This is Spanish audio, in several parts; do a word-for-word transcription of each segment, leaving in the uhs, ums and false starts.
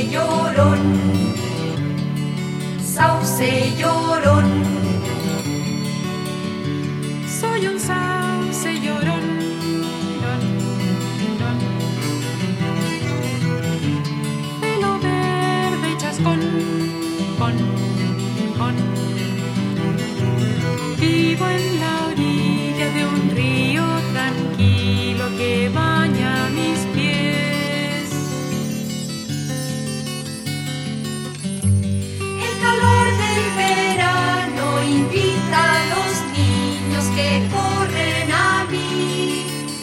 llorón, sauce llorón. Soy un sauce llorón, don, don. Pelo verde y chascón, con, con. Vivo en la orilla de un río tranquilo que baña mis pies. El calor del verano invita a los niños que corren a mí.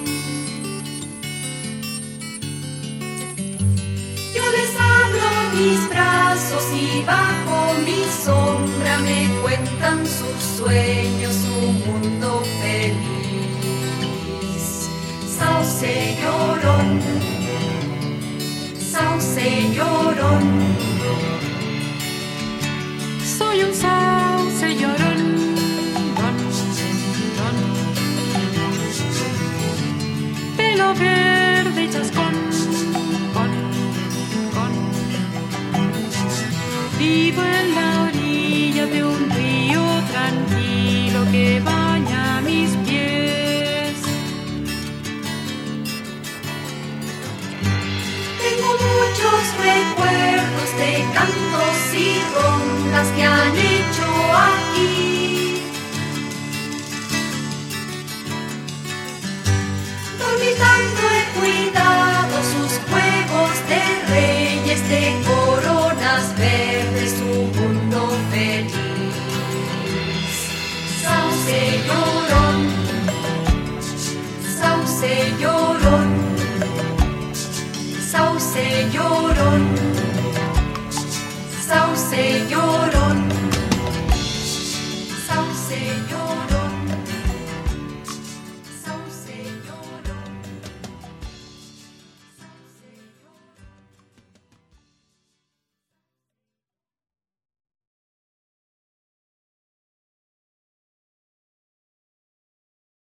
Yo les abro mis brazos y bajo mi sombra me cuentan sus sueños, su mundo feliz. Sauce llorón, sauce llorón. Soy un sauce llorón, don, don. Pelo verde y chascón, con, con. Vivo en la orilla de un río tranquilo que baña mis pies. Tengo muchos recuerdos de cantos y rondas que han hecho aquí. Dormitando he cuidado sus juegos de reyes, de coronas verdes, su mundo feliz. Sauce llorón, sauce llorón, sauce llorón, sauce llorón.